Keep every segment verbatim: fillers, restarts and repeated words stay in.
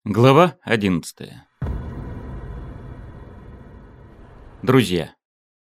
Глава одиннадцатая. Друзья.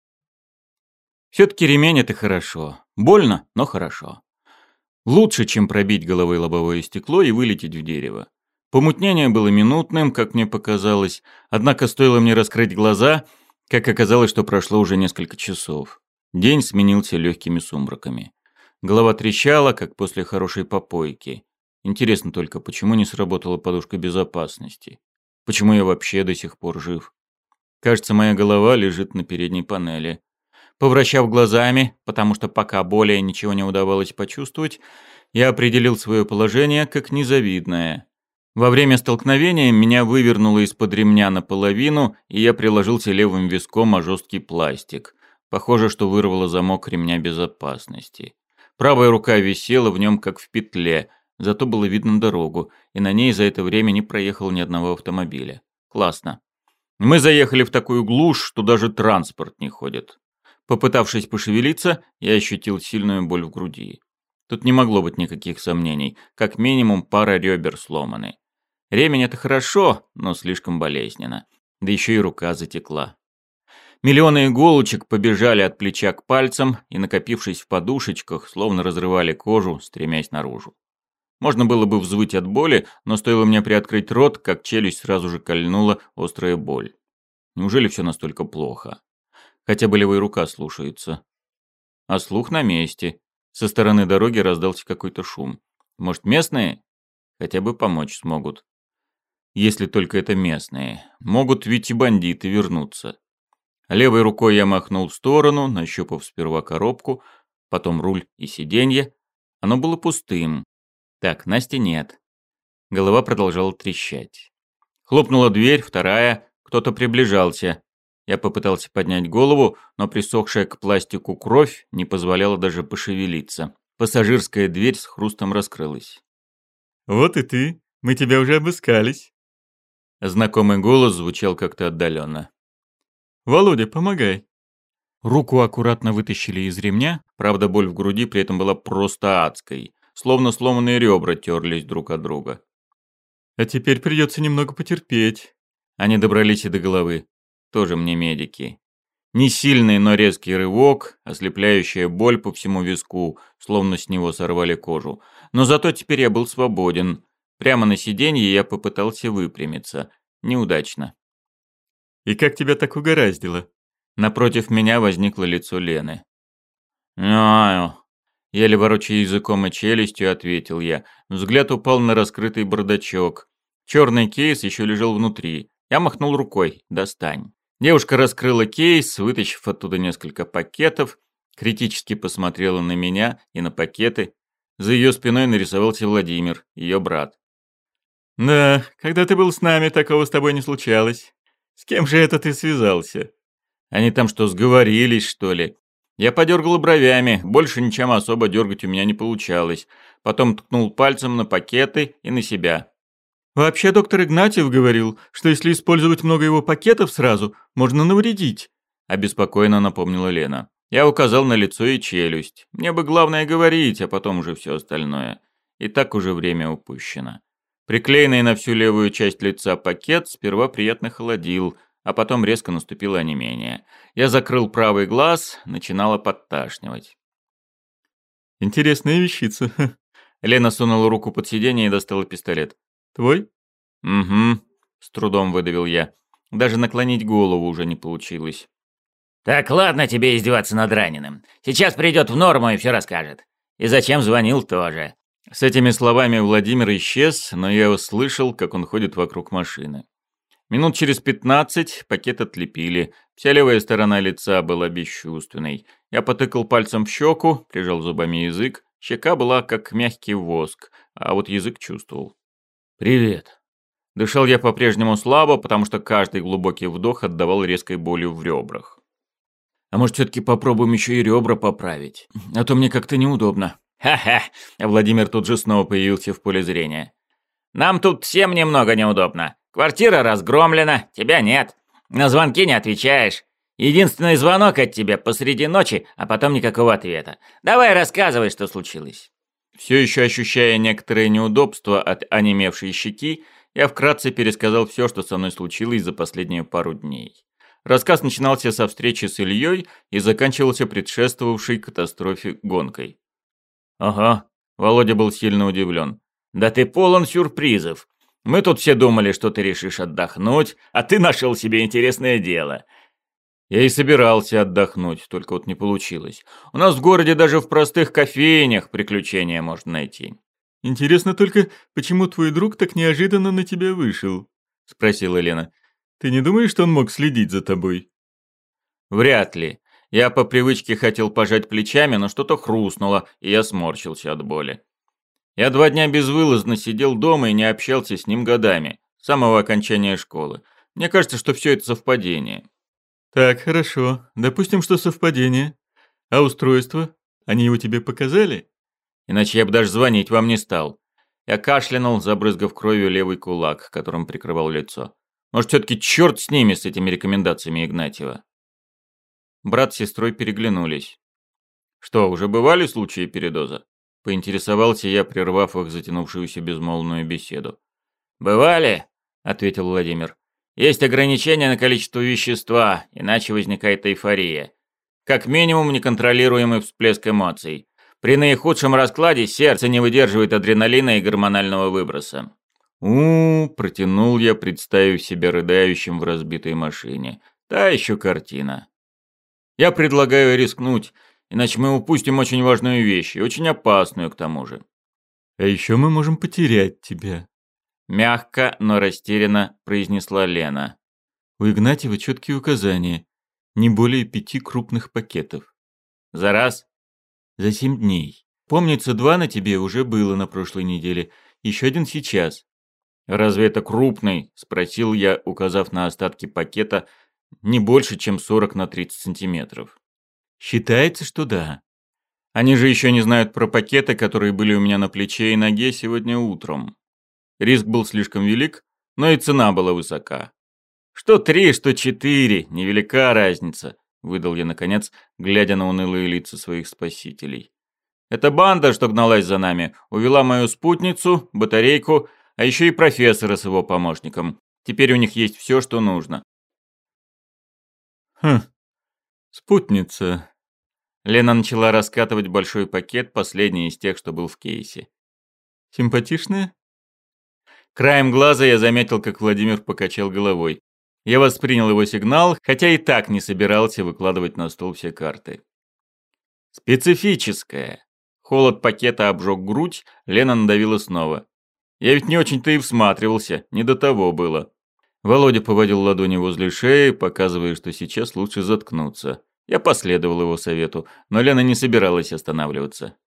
Все-таки ремень — это хорошо. Больно, но хорошо. Лучше, чем пробить головой лобовое стекло и вылететь в дерево. Помутнение было минутным, как мне показалось, однако стоило мне раскрыть глаза, как оказалось, что прошло уже несколько часов. День сменился легкими сумраками. Голова трещала, как после хорошей попойки. Интересно только, почему не сработала подушка безопасности? Почему я вообще до сих пор жив? Кажется, моя голова лежит на передней панели. Повращав глазами, потому что пока более ничего не удавалось почувствовать, я определил свое положение как незавидное. Во время столкновения меня вывернуло из-под ремня наполовину, и я приложился левым виском о жесткий пластик. Похоже, что вырвало замок ремня безопасности. Правая рука висела в нем как в петле, зато было видно дорогу, и на ней за это время не проехал ни одного автомобиля. Классно. Мы заехали в такую глушь, что даже транспорт не ходит. Попытавшись пошевелиться, я ощутил сильную боль в груди. Тут не могло быть никаких сомнений, как минимум пара ребер сломаны. Ремень — это хорошо, но слишком болезненно. Да еще и рука затекла. Миллионы иголочек побежали от плеча к пальцам и, накопившись в подушечках, словно разрывали кожу, стремясь наружу. Можно было бы взвыть от боли, но стоило мне приоткрыть рот, как челюсть сразу же кольнула острая боль. Неужели все настолько плохо? Хотя бы левая рука слушается. А слух на месте. Со стороны дороги раздался какой-то шум. Может, местные? Хотя бы помочь смогут. Если только это местные. Могут ведь и бандиты вернуться. Левой рукой я махнул в сторону, нащупав сперва коробку, потом руль и сиденье. Оно было пустым. Так, Насти нет. Голова продолжала трещать. Хлопнула дверь, вторая, кто-то приближался. Я попытался поднять голову, но присохшая к пластику кровь не позволяла даже пошевелиться. Пассажирская дверь с хрустом раскрылась. «Вот и ты. Мы тебя уже обыскались». Знакомый голос звучал как-то отдаленно. «Володя, помогай». Руку аккуратно вытащили из ремня, правда, боль в груди при этом была просто адской. Словно сломанные ребра терлись друг от друга. «А теперь придется немного потерпеть». Они добрались и до головы. Тоже мне медики. Не сильный, но резкий рывок, ослепляющая боль по всему виску, словно с него сорвали кожу. Но зато теперь я был свободен. Прямо на сиденье я попытался выпрямиться. Неудачно. «И как тебя так угораздило?» Напротив меня возникло лицо Лены. «Аю». Еле ворочая языком и челюстью, ответил я. Взгляд упал на раскрытый бардачок. Черный кейс еще лежал внутри. Я махнул рукой. «Достань». Девушка раскрыла кейс, вытащив оттуда несколько пакетов, критически посмотрела на меня и на пакеты. За ее спиной нарисовался Владимир, ее брат. «Да, когда ты был с нами, такого с тобой не случалось. С кем же это ты связался?» «Они там что, сговорились, что ли?» Я подергал бровями, больше ничем особо дергать у меня не получалось. Потом ткнул пальцем на пакеты и на себя. «Вообще доктор Игнатьев говорил, что если использовать много его пакетов сразу, можно навредить», — обеспокоенно напомнила Лена. Я указал на лицо и челюсть. Мне бы главное говорить, а потом уже все остальное. И так уже время упущено. Приклеенный на всю левую часть лица пакет сперва приятно холодил, а потом резко наступило онемение. Я закрыл правый глаз, начинало подташнивать. «Интересная вещица». Лена сунула руку под сиденье и достала пистолет. «Твой?» «Угу», — с трудом выдавил я. Даже наклонить голову уже не получилось. «Так, ладно тебе издеваться над раненым. Сейчас придет в норму и все расскажет. И зачем звонил тоже». С этими словами Владимир исчез, но я услышал, как он ходит вокруг машины. Минут через пятнадцать пакет отлепили. Вся левая сторона лица была бесчувственной. Я потыкал пальцем в щеку, прижал зубами язык. Щека была как мягкий воск, а вот язык чувствовал. «Привет». Дышал я по-прежнему слабо, потому что каждый глубокий вдох отдавал резкой болью в ребрах. «А может, все-таки попробуем еще и ребра поправить? А то мне как-то неудобно». «Ха-ха!» Владимир тут же снова появился в поле зрения. «Нам тут всем немного неудобно. Квартира разгромлена, тебя нет. На звонки не отвечаешь. Единственный звонок от тебя посреди ночи, а потом никакого ответа. Давай рассказывай, что случилось». Все еще ощущая некоторые неудобства от онемевшей щеки, Я вкратце пересказал все, что со мной случилось за последние пару дней. Рассказ начинался со встречи с Ильей и заканчивался предшествовавшей катастрофе гонкой. Ага, Володя был сильно удивлен. Да ты полон сюрпризов. Мы тут все думали, что ты решишь отдохнуть, а ты нашел себе интересное дело. Я и собирался отдохнуть, только вот не получилось. У нас в городе даже в простых кофейнях приключения можно найти. «Интересно только, почему твой друг так неожиданно на тебя вышел?» — спросила Лена. «Ты не думаешь, что он мог следить за тобой?» Вряд ли. Я по привычке хотел пожать плечами, но что-то хрустнуло, и я сморщился от боли. Я два дня безвылазно сидел дома и не общался с ним годами, с самого окончания школы. Мне кажется, что все это совпадение. «Так, хорошо. Допустим, что совпадение. А устройство? Они его тебе показали?» Иначе я бы даже звонить вам не стал. Я кашлянул, забрызгав кровью левый кулак, которым прикрывал лицо. Может, все-таки черт с ними, с этими рекомендациями Игнатьева. Брат с сестрой переглянулись. Что, уже бывали случаи передоза? Поинтересовался я, прервав их затянувшуюся безмолвную беседу. «Бывали?» — ответил Владимир. «Есть ограничения на количество вещества, иначе возникает эйфория. Как минимум неконтролируемый всплеск эмоций. При наихудшем раскладе сердце не выдерживает адреналина и гормонального выброса». У-у-у, протянул я, представив себя рыдающим в разбитой машине. Та еще картина. Я предлагаю рискнуть, иначе мы упустим очень важную вещь, и очень опасную к тому же. «А еще мы можем потерять тебя», — мягко, но растерянно произнесла Лена. «У Игнатьева четкие указания. Не более пяти крупных пакетов». «За раз?» «За семь дней. Помнится, два на тебе уже было на прошлой неделе. Еще один сейчас». «Разве это крупный?» – спросил я, указав на остатки пакета не больше, чем сорок на тридцать сантиметров. «Считается, что да». «Они же еще не знают про пакеты, которые были у меня на плече и ноге сегодня утром». Риск был слишком велик, но и цена была высока. «Что три, что четыре, невелика разница», – выдал я наконец, глядя на унылые лица своих спасителей. «Эта банда, что гналась за нами, увела мою спутницу, батарейку, а еще и профессора с его помощником. Теперь у них есть все, что нужно». «Хм, спутница». Лена начала раскатывать большой пакет, последний из тех, что был в кейсе. «Симпатичная?» Краем глаза я заметил, как Владимир покачал головой. Я воспринял его сигнал, хотя и так не собирался выкладывать на стол все карты. «Специфическая». Холод пакета обжег грудь, Лена надавила снова. Я ведь не очень-то и всматривался, не до того было. Володя поводил ладони возле шеи, показывая, что сейчас лучше заткнуться. Я последовал его совету, но Лена не собиралась останавливаться.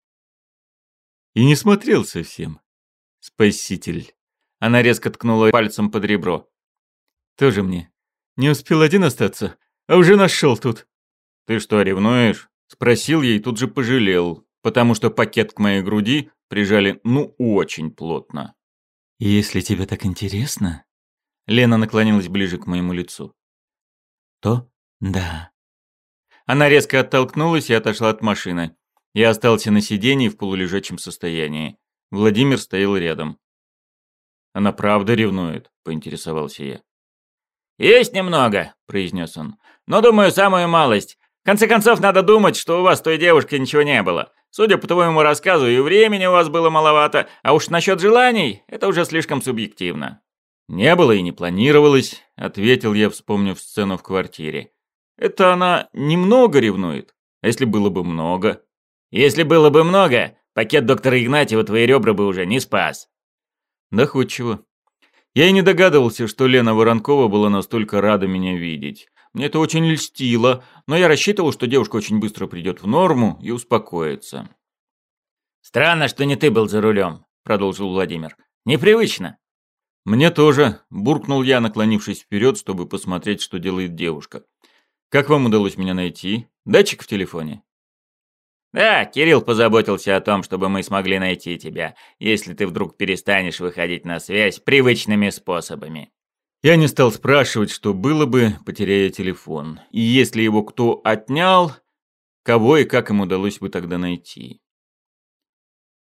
«И не смотрел совсем, спаситель». Она резко ткнула пальцем под ребро. «Тоже мне. Не успел один остаться, а уже нашел тут». «Ты что, ревнуешь?» – спросил я и тут же пожалел, потому что пакет к моей груди прижали ну очень плотно. «Если тебе так интересно...» Лена наклонилась ближе к моему лицу. «То да». Она резко оттолкнулась и отошла от машины. Я остался на сиденье в полулежачем состоянии. Владимир стоял рядом. «Она правда ревнует?» – поинтересовался я. «Есть немного», – произнес он. «Но, думаю, самую малость. В конце концов, надо думать, что у вас с той девушкой ничего не было. Судя по твоему рассказу, и времени у вас было маловато, а уж насчет желаний – это уже слишком субъективно». «Не было и не планировалось», – ответил я, вспомнив сцену в квартире. «Это она немного ревнует? А если было бы много?» «Если было бы много, пакет доктора Игнатьева твои ребра бы уже не спас». Доходчиво. Я и не догадывался, что Лена Воронкова была настолько рада меня видеть. Мне это очень льстило, но я рассчитывал, что девушка очень быстро придет в норму и успокоится. «Странно, что не ты был за рулем», – продолжил Владимир. «Непривычно». «Мне тоже», – буркнул я, наклонившись вперед, чтобы посмотреть, что делает девушка. «Как вам удалось меня найти? Датчик в телефоне?» «Да, Кирилл позаботился о том, чтобы мы смогли найти тебя, если ты вдруг перестанешь выходить на связь привычными способами». Я не стал спрашивать, что было бы, потеряя телефон. И если его кто отнял, кого и как им удалось бы тогда найти.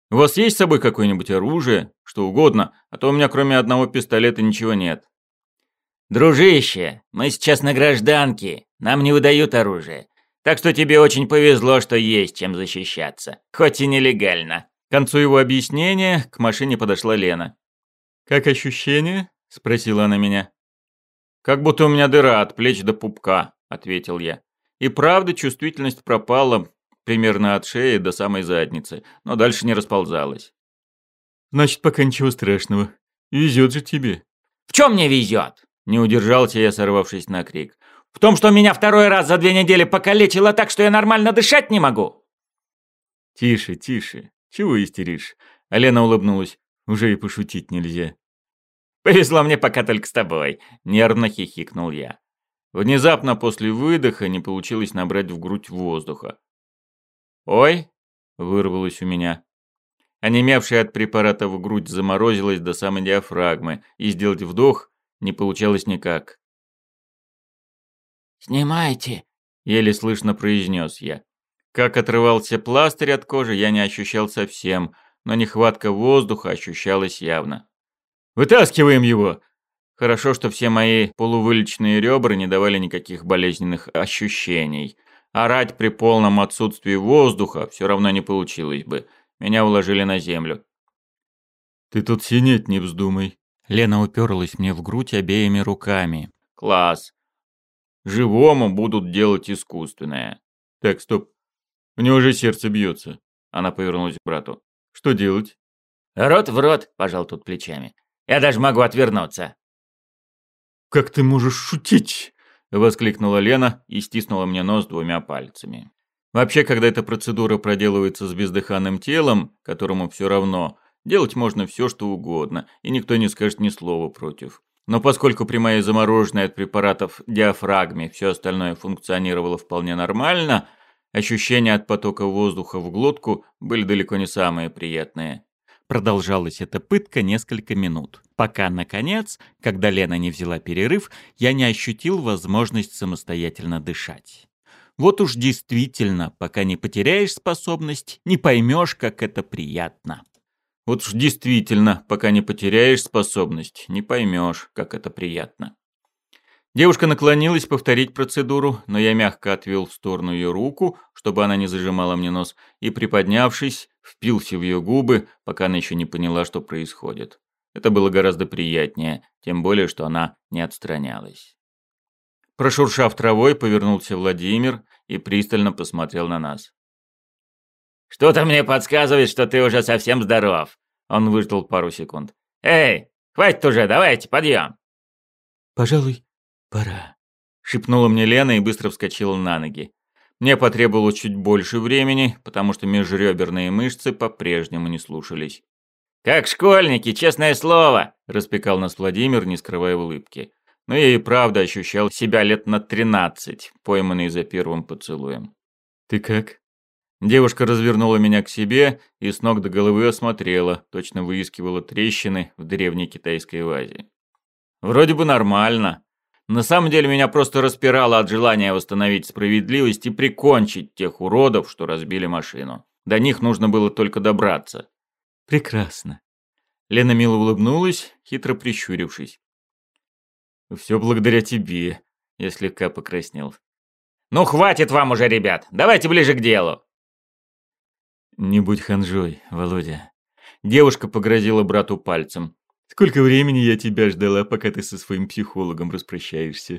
У вас есть с собой какое-нибудь оружие? Что угодно, а то у меня кроме одного пистолета ничего нет». «Дружище, мы сейчас на гражданке, нам не выдают оружие. Так что тебе очень повезло, что есть чем защищаться, хоть и нелегально». К концу его объяснения к машине подошла Лена. «Как ощущение?» – спросила она меня. «Как будто у меня дыра от плеч до пупка», – ответил я. И правда, чувствительность пропала примерно от шеи до самой задницы, но дальше не расползалась. «Значит, пока ничего страшного. Везет же тебе». «В чем мне везет?» – не удержался я, сорвавшись на крик. «В том, что меня второй раз за две недели покалечило так, что я нормально дышать не могу». «Тише, тише. Чего истеришь?» А Лена улыбнулась. «Уже и пошутить нельзя». «Повезло мне пока только с тобой», – нервно хихикнул я. Внезапно после выдоха не получилось набрать в грудь воздуха. «Ой!» – вырвалось у меня. Онемевшая от препаратов грудь заморозилась до самой диафрагмы, и сделать вдох не получалось никак. «Снимайте», – еле слышно произнес я. Как отрывался пластырь от кожи, я не ощущал совсем, но нехватка воздуха ощущалась явно. «Вытаскиваем его!» Хорошо, что все мои полувылеченные ребра не давали никаких болезненных ощущений. Орать при полном отсутствии воздуха все равно не получилось бы. Меня уложили на землю. «Ты тут синеть не вздумай». Лена уперлась мне в грудь обеими руками. «Класс. Живому будут делать искусственное». «Так, стоп. У него же сердце бьется». Она повернулась к брату. «Что делать?» «Рот в рот», – пожал тут плечами. «Я даже могу отвернуться». «Как ты можешь шутить?» – воскликнула Лена и стиснула мне нос двумя пальцами. Вообще, когда эта процедура проделывается с бездыханным телом, которому все равно, делать можно все, что угодно, и никто не скажет ни слова против. Но поскольку при моей замороженной от препаратов диафрагме все остальное функционировало вполне нормально, ощущения от потока воздуха в глотку были далеко не самые приятные. Продолжалась эта пытка несколько минут, пока, наконец, когда Лена не взяла перерыв, я не ощутил возможность самостоятельно дышать. Вот уж действительно, пока не потеряешь способность, не поймешь, как это приятно. Вот уж действительно, пока не потеряешь способность, не поймешь, как это приятно. Девушка наклонилась повторить процедуру, но я мягко отвел в сторону ее руку, чтобы она не зажимала мне нос, и, приподнявшись, впился в ее губы, пока она еще не поняла, что происходит. Это было гораздо приятнее, тем более, что она не отстранялась. Прошуршав травой, повернулся Владимир и пристально посмотрел на нас. «Что-то мне подсказывает, что ты уже совсем здоров». Он выждал пару секунд. «Эй, хватит уже, давайте, подъем». «Пожалуй, пора», — шепнула мне Лена и быстро вскочила на ноги. Мне потребовалось чуть больше времени, потому что межреберные мышцы по-прежнему не слушались. «Как школьники, честное слово», — распекал нас Владимир, не скрывая улыбки. Но я и правда ощущал себя лет на тринадцать, пойманный за первым поцелуем. «Ты как?» Девушка развернула меня к себе и с ног до головы осмотрела, точно выискивала трещины в древней китайской вазе. Вроде бы нормально. На самом деле меня просто распирало от желания восстановить справедливость и прикончить тех уродов, что разбили машину. До них нужно было только добраться. «Прекрасно». Лена мило улыбнулась, хитро прищурившись. «Все благодаря тебе», — я слегка покраснел. «Ну хватит вам уже, ребят, давайте ближе к делу». «Не будь ханжой, Володя». Девушка погрозила брату пальцем. «Сколько времени я тебя ждала, пока ты со своим психологом распрощаешься?»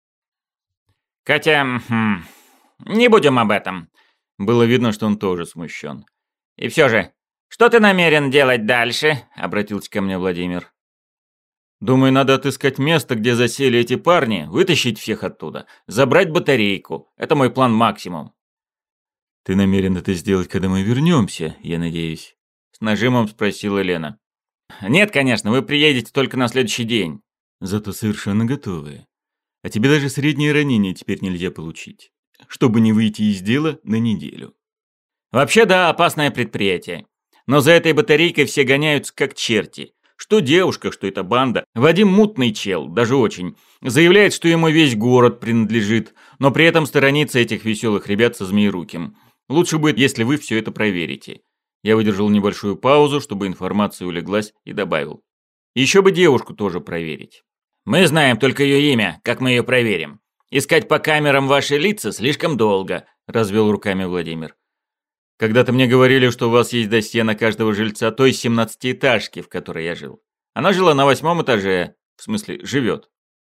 «Катя, хм, не будем об этом». Было видно, что он тоже смущен. «И все же, что ты намерен делать дальше?» — обратился ко мне Владимир. «Думаю, надо отыскать место, где засели эти парни, вытащить всех оттуда, забрать батарейку. Это мой план максимум». «Ты намерен это сделать, когда мы вернемся, я надеюсь?» С нажимом спросила Лена. «Нет, конечно, вы приедете только на следующий день». «Зато совершенно готовые. А тебе даже среднее ранение теперь нельзя получить, чтобы не выйти из дела на неделю». «Вообще, да, опасное предприятие. Но за этой батарейкой все гоняются как черти. Что девушка, что эта банда. Вадим мутный чел, даже очень. Заявляет, что ему весь город принадлежит, но при этом сторонится этих веселых ребят со Змееруким. Лучше будет, если вы все это проверите. Я выдержал небольшую паузу, чтобы информация улеглась, и добавил. Еще бы девушку тоже проверить. Мы знаем только ее имя, как мы ее проверим? Искать по камерам ваши лица слишком долго, развел руками Владимир. Когда-то мне говорили, что у вас есть досье на каждого жильца той семнадцатиэтажки, в которой я жил. Она жила на восьмом этаже, в смысле, живет.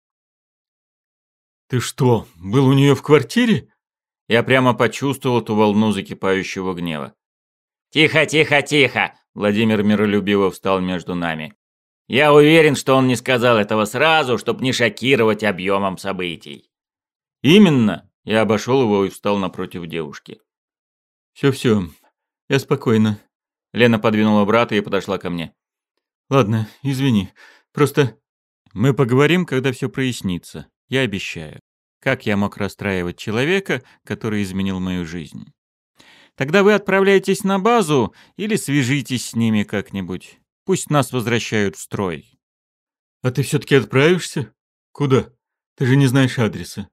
Ты что, был у нее в квартире? Я прямо почувствовал ту волну закипающего гнева. Тихо, тихо, тихо! Владимир миролюбиво встал между нами. Я уверен, что он не сказал этого сразу, чтобы не шокировать объемом событий. Именно. Я обошел его и встал напротив девушки. Все-все, я спокойно. Лена подвинула брата и подошла ко мне. Ладно, извини, просто... Мы поговорим, когда все прояснится. Я обещаю. Как я мог расстраивать человека, который изменил мою жизнь? Тогда вы отправляетесь на базу или свяжитесь с ними как-нибудь. Пусть нас возвращают в строй. А ты все-таки отправишься? Куда? Ты же не знаешь адреса.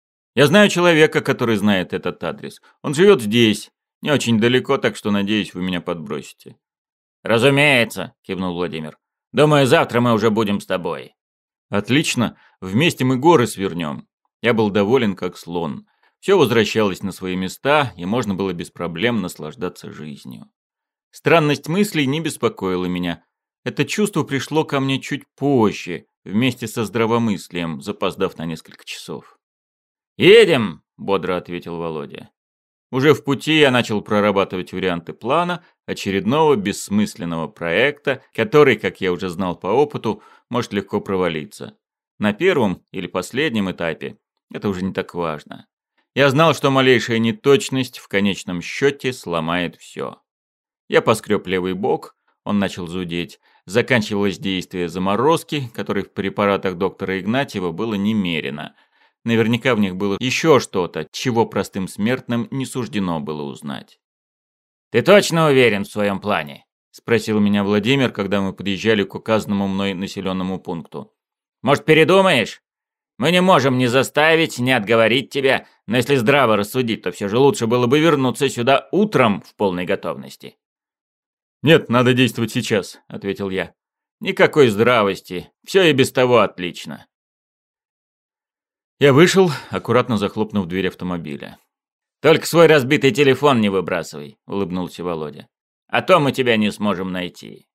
Я знаю человека, который знает этот адрес. Он живет здесь, не очень далеко, так что, надеюсь, вы меня подбросите. Разумеется, кивнул Владимир. Думаю, завтра мы уже будем с тобой. Отлично, вместе мы горы свернем. Я был доволен, как слон. Все возвращалось на свои места, и можно было без проблем наслаждаться жизнью. Странность мыслей не беспокоила меня. Это чувство пришло ко мне чуть позже, вместе со здравомыслием, запоздав на несколько часов. «Едем!» – бодро ответил Володя. Уже в пути я начал прорабатывать варианты плана очередного бессмысленного проекта, который, как я уже знал по опыту, может легко провалиться. На первом или последнем этапе это уже не так важно. Я знал, что малейшая неточность в конечном счете сломает все. Я поскреб левый бок, он начал зудеть. Заканчивалось действие заморозки, которой в препаратах доктора Игнатьева было немерено. Наверняка в них было еще что-то, чего простым смертным не суждено было узнать. «Ты точно уверен в своем плане?» – спросил меня Владимир, когда мы подъезжали к указанному мной населенному пункту. «Может, передумаешь? Мы не можем ни заставить, ни отговорить тебя, но если здраво рассудить, то все же лучше было бы вернуться сюда утром в полной готовности». «Нет, надо действовать сейчас», – ответил я. «Никакой здравости, все и без того отлично». Я вышел, аккуратно захлопнув дверь автомобиля. «Только свой разбитый телефон не выбрасывай», — улыбнулся Володя. «А то мы тебя не сможем найти».